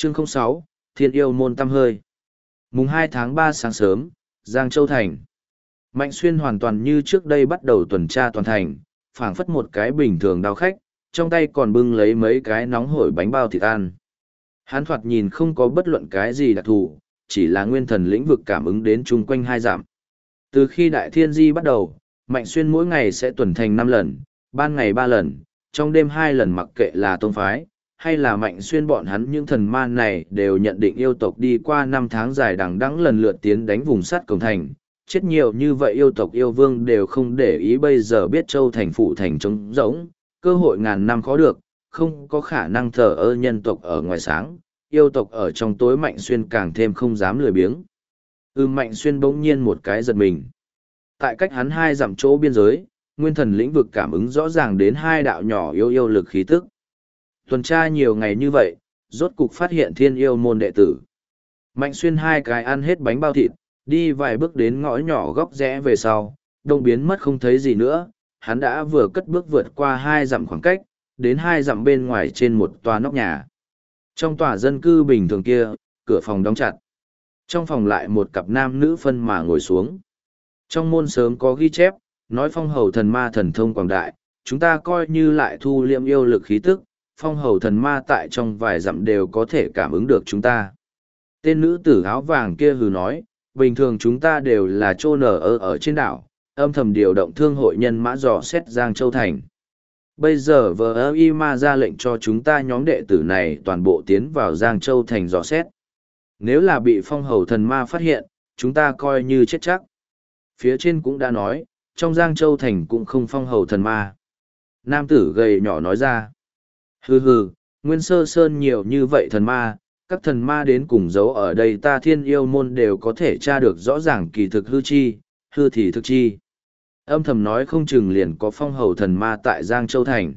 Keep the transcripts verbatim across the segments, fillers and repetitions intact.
Chương không sáu, Thiên yêu môn tăm hơi. Mùng hai tháng ba sáng sớm, Giang Châu Thành. Mạnh Xuyên hoàn toàn như trước đây bắt đầu tuần tra toàn thành, phảng phất một cái bình thường đao khách, trong tay còn bưng lấy mấy cái nóng hổi bánh bao thịt ăn. Hắn thoạt nhìn không có bất luận cái gì đặc thù, chỉ là nguyên thần lĩnh vực cảm ứng đến chung quanh hai dặm. Từ khi Đại Thiên Di bắt đầu, Mạnh Xuyên mỗi ngày sẽ tuần thành năm lần, ban ngày ba lần, trong đêm hai lần, mặc kệ là tông phái, hay là Mạnh Xuyên bọn hắn, những thần ma này đều nhận định yêu tộc đi qua năm tháng dài đằng đẵng lần lượt tiến đánh vùng sắt cổng thành. Chết nhiều như vậy yêu tộc yêu vương đều không để ý, bây giờ biết Châu thành phủ thành trống rỗng, cơ hội ngàn năm khó được, không có khả năng thờ ơ nhân tộc ở ngoài sáng, yêu tộc ở trong tối. Mạnh Xuyên càng thêm không dám lười biếng. Ư Mạnh Xuyên bỗng nhiên một cái giật mình. Tại cách hắn hai dặm chỗ biên giới, nguyên thần lĩnh vực cảm ứng rõ ràng đến hai đạo nhỏ yêu yêu lực khí tức. Tuần tra nhiều ngày như vậy, rốt cục phát hiện Thiên yêu môn đệ tử. Mạnh Xuyên hai cái ăn hết bánh bao thịt, đi vài bước đến ngõ nhỏ góc rẽ về sau, đông biến mất không thấy gì nữa. Hắn đã vừa cất bước vượt qua hai dặm khoảng cách, đến hai dặm bên ngoài trên một tòa nóc nhà. Trong tòa dân cư bình thường kia, cửa phòng đóng chặt. Trong phòng lại một cặp nam nữ phân mà ngồi xuống. Trong môn sớm có ghi chép, nói phong hầu thần ma thần thông quảng đại, chúng ta coi như lại thu liệm yêu lực khí tức, phong hầu thần ma tại trong vài dặm đều có thể cảm ứng được chúng ta. Tên nữ tử áo vàng kia hừ nói, bình thường chúng ta đều là chô nở ở, ở trên đảo, âm thầm điều động thương hội nhân mã dò xét Giang Châu Thành. Bây giờ vờ ơ y ma ra lệnh cho chúng ta nhóm đệ tử này toàn bộ tiến vào Giang Châu Thành dò xét. Nếu là bị phong hầu thần ma phát hiện, chúng ta coi như chết chắc. Phía trên cũng đã nói, trong Giang Châu Thành cũng không phong hầu thần ma. Nam tử gầy nhỏ nói ra. Hừ hừ, Nguyên Sơ Sơn nhiều như vậy thần ma, các thần ma đến cùng giấu ở đây, ta Thiên yêu môn đều có thể tra được rõ ràng kỳ thực hư chi, hư thì thực chi. Âm thầm nói không chừng liền có phong hầu thần ma tại Giang Châu Thành.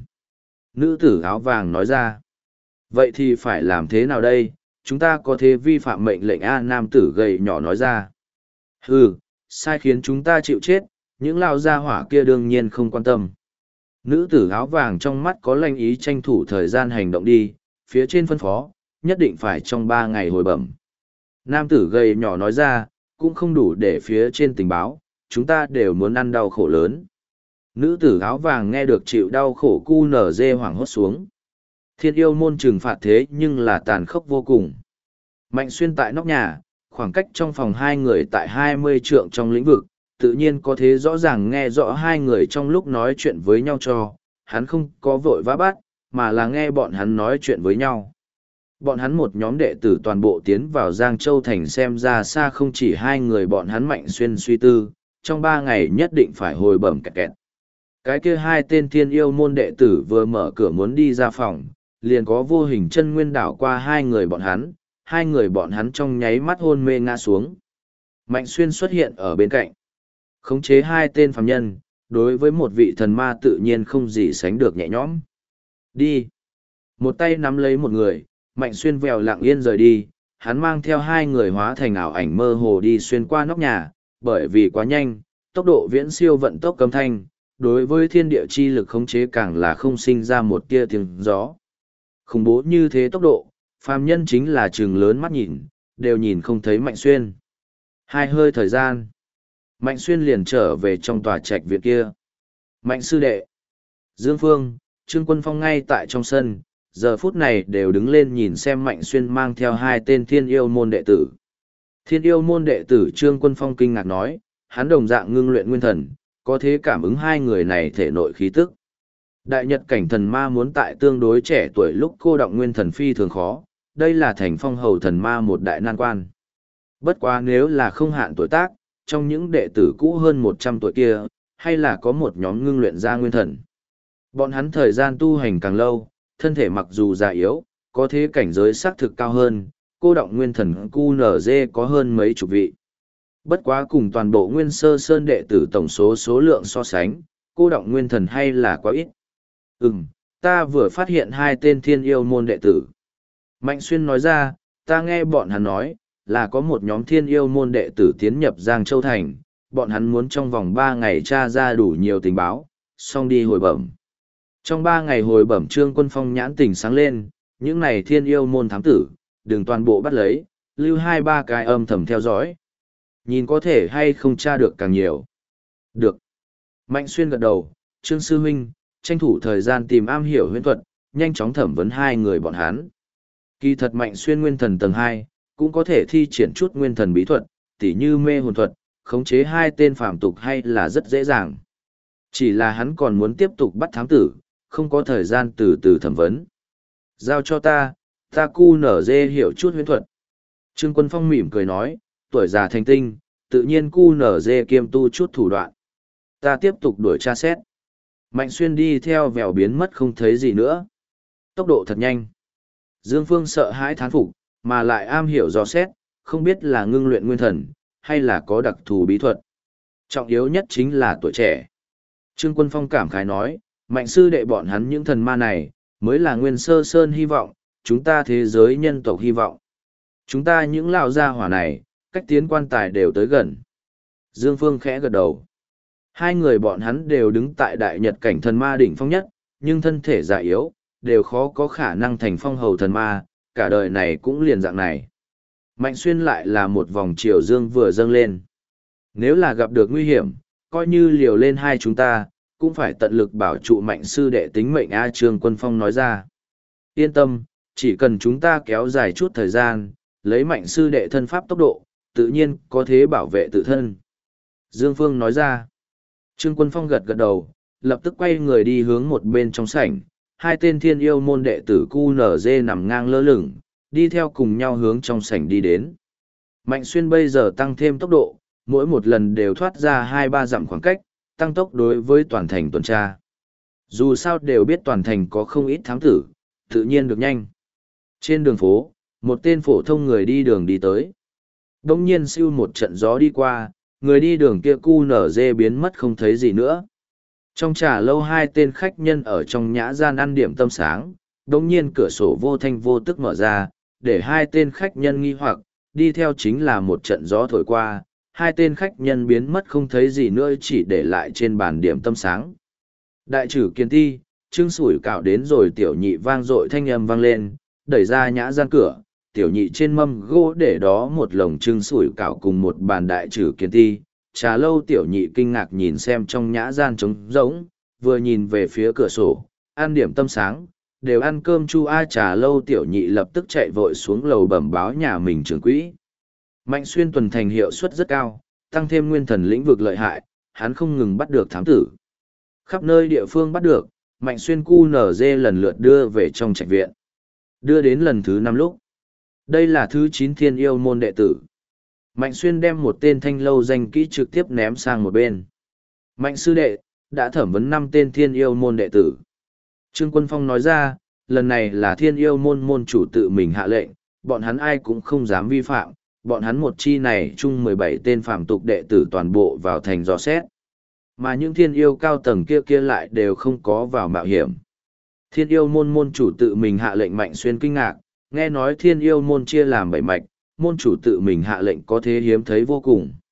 Nữ tử áo vàng nói ra. Vậy thì phải làm thế nào đây, chúng ta có thể vi phạm mệnh lệnh A? Nam tử gầy nhỏ nói ra. Hừ, sai khiến chúng ta chịu chết, những lao gia hỏa kia đương nhiên không quan tâm. Nữ tử áo vàng trong mắt có lanh ý, tranh thủ thời gian hành động đi, phía trên phân phó, nhất định phải trong ba ngày hồi bẩm. Nam tử gầy nhỏ nói ra, cũng không đủ để phía trên tình báo, chúng ta đều muốn ăn đau khổ lớn. Nữ tử áo vàng nghe được chịu đau khổ cu nở dê hoảng hốt xuống. Thiên yêu môn trừng phạt thế nhưng là tàn khốc vô cùng. Mạnh Xuyên tại nóc nhà, khoảng cách trong phòng hai người tại hai mươi trượng trong lĩnh vực, tự nhiên có thế rõ ràng nghe rõ hai người trong lúc nói chuyện với nhau cho, hắn không có vội vã bắt, mà là nghe bọn hắn nói chuyện với nhau. Bọn hắn một nhóm đệ tử toàn bộ tiến vào Giang Châu Thành, xem ra xa không chỉ hai người bọn hắn. Mạnh Xuyên suy tư, trong ba ngày nhất định phải hồi bẩm kẹt kẹt. Cái kia hai tên Thiên yêu môn đệ tử vừa mở cửa muốn đi ra phòng, liền có vô hình chân nguyên đảo qua hai người bọn hắn, hai người bọn hắn trong nháy mắt hôn mê ngã xuống. Mạnh Xuyên xuất hiện ở bên cạnh, khống chế hai tên phàm nhân, đối với một vị thần ma tự nhiên không gì sánh được nhẹ nhõm. Đi! Một tay nắm lấy một người, Mạnh Xuyên vèo lặng yên rời đi, hắn mang theo hai người hóa thành ảo ảnh mơ hồ đi xuyên qua nóc nhà, bởi vì quá nhanh, tốc độ viễn siêu vận tốc âm thanh, đối với thiên địa chi lực khống chế càng là không sinh ra một tia tiếng gió. Khủng bố như thế tốc độ, phàm nhân chính là trừng lớn mắt nhìn, đều nhìn không thấy Mạnh Xuyên. Hai hơi thời gian, Mạnh Xuyên liền trở về trong tòa trạch viện kia. Mạnh sư đệ, Dương Phương, Trương Quân Phong ngay tại trong sân, giờ phút này đều đứng lên nhìn xem Mạnh Xuyên mang theo hai tên Thiên yêu môn đệ tử. Thiên yêu môn đệ tử Trương Quân Phong kinh ngạc nói, hắn đồng dạng ngưng luyện nguyên thần, có thế cảm ứng hai người này thể nội khí tức. Đại nhật cảnh thần ma muốn tại tương đối trẻ tuổi lúc cô động nguyên thần phi thường khó, đây là thành phong hầu thần ma một đại nan quan. Bất quá nếu là không hạn tuổi tác, trong những đệ tử cũ hơn một trăm tuổi kia, hay là có một nhóm ngưng luyện ra nguyên thần. Bọn hắn thời gian tu hành càng lâu, thân thể mặc dù già yếu, có thế cảnh giới xác thực cao hơn, cô động nguyên thần cu nở dê có hơn mấy chục vị. Bất quá cùng toàn bộ Nguyên Sơ Sơn đệ tử tổng số số lượng so sánh, cô động nguyên thần hay là quá ít. Ừm, ta vừa phát hiện hai tên Thiên yêu môn đệ tử. Mạnh Xuyên nói ra, ta nghe bọn hắn nói, là có một nhóm Thiên yêu môn đệ tử tiến nhập Giang Châu Thành, bọn hắn muốn trong vòng ba ngày tra ra đủ nhiều tình báo, xong đi hồi bẩm. Trong ba ngày hồi bẩm, Trương Quân Phong nhãn tỉnh sáng lên, những này Thiên yêu môn thám tử, đừng toàn bộ bắt lấy, lưu hai ba cái âm thầm theo dõi. Nhìn có thể hay không tra được càng nhiều. Được. Mạnh Xuyên gật đầu, Trương Sư Huynh, tranh thủ thời gian tìm am hiểu huyễn thuật, nhanh chóng thẩm vấn hai người bọn hắn. Kỳ thật Mạnh Xuyên nguyên thần tầng hai, cũng có thể thi triển chút nguyên thần bí thuật, tỉ như mê hồn thuật, khống chế hai tên phàm tục hay là rất dễ dàng. Chỉ là hắn còn muốn tiếp tục bắt thám tử, không có thời gian từ từ thẩm vấn. Giao cho ta, ta cu nở dê hiểu chút huyễn thuật. Trương Quân Phong mỉm cười nói, tuổi già thành tinh, tự nhiên cu nở dê kiêm tu chút thủ đoạn. Ta tiếp tục đuổi tra xét. Mạnh Xuyên đi theo vèo biến mất không thấy gì nữa. Tốc độ thật nhanh. Dương Phương sợ hãi thán phục, mà lại am hiểu dò xét, không biết là ngưng luyện nguyên thần, hay là có đặc thù bí thuật. Trọng yếu nhất chính là tuổi trẻ. Trương Quân Phong cảm khái nói, Mạnh sư đệ bọn hắn những thần ma này, mới là nguyên sơ sơn hy vọng, chúng ta thế giới nhân tộc hy vọng. Chúng ta những lão gia hỏa này, cách tiến quan tài đều tới gần. Dương Phương khẽ gật đầu. Hai người bọn hắn đều đứng tại đại nhật cảnh thần ma đỉnh phong nhất, nhưng thân thể già yếu, đều khó có khả năng thành phong hầu thần ma, cả đời này cũng liền dạng này. Mạnh Xuyên lại là một vòng chiều dương vừa dâng lên. Nếu là gặp được nguy hiểm, coi như liều lên hai chúng ta, cũng phải tận lực bảo trụ Mạnh sư đệ tính mệnh. A Trương Quân Phong nói ra. Yên tâm, chỉ cần chúng ta kéo dài chút thời gian, lấy Mạnh sư đệ thân pháp tốc độ, tự nhiên có thế bảo vệ tự thân. Dương Phương nói ra. Trương Quân Phong gật gật đầu, lập tức quay người đi hướng một bên trong sảnh. Hai tên thiên yêu môn đệ tử cu nở dê nằm ngang lơ lửng, đi theo cùng nhau hướng trong sảnh đi đến. Mạnh Xuyên bây giờ tăng thêm tốc độ, mỗi một lần đều thoát ra hai ba dặm khoảng cách, tăng tốc đối với toàn thành tuần tra. Dù sao đều biết toàn thành có không ít thám tử, tự nhiên được nhanh. Trên đường phố, một tên phổ thông người đi đường đi tới. Đông nhiên siêu một trận gió đi qua, người đi đường kia cu nở dê biến mất không thấy gì nữa. Trong trà lâu hai tên khách nhân ở trong nhã gian ăn điểm tâm sáng, đông nhiên cửa sổ vô thanh vô tức mở ra, để hai tên khách nhân nghi hoặc, đi theo chính là một trận gió thổi qua, hai tên khách nhân biến mất không thấy gì nữa chỉ để lại trên bàn điểm tâm sáng. Đại trừ kiên ti, trưng sủi cạo đến rồi tiểu nhị vang dội thanh âm vang lên, đẩy ra nhã gian cửa, tiểu nhị trên mâm gỗ để đó một lồng trưng sủi cạo cùng một bàn đại trừ kiên ti. Trà lâu tiểu nhị kinh ngạc nhìn xem trong nhã gian trống rỗng, vừa nhìn về phía cửa sổ, ăn điểm tâm sáng, đều ăn cơm chu a. Trà lâu tiểu nhị lập tức chạy vội xuống lầu bẩm báo nhà mình trưởng quỹ. Mạnh Xuyên tuần thành hiệu suất rất cao, tăng thêm nguyên thần lĩnh vực lợi hại, hắn không ngừng bắt được thám tử. Khắp nơi địa phương bắt được, Mạnh Xuyên cu nở dê lần lượt đưa về trong trạch viện. Đưa đến lần thứ năm lúc. Đây là thứ chín thiên yêu môn đệ tử. Mạnh Xuyên đem một tên thanh lâu danh kỹ trực tiếp ném sang một bên. Mạnh sư đệ, đã thẩm vấn năm tên thiên yêu môn đệ tử. Trương Quân Phong nói ra, lần này là thiên yêu môn môn chủ tự mình hạ lệnh, bọn hắn ai cũng không dám vi phạm, bọn hắn một chi này chung mười bảy tên phàm tục đệ tử toàn bộ vào thành dò xét. Mà những thiên yêu cao tầng kia kia lại đều không có vào mạo hiểm. Thiên yêu môn môn chủ tự mình hạ lệnh. Mạnh Xuyên kinh ngạc, nghe nói thiên yêu môn chia làm bảy mạch, môn chủ tự mình hạ lệnh có thế hiếm thấy vô cùng.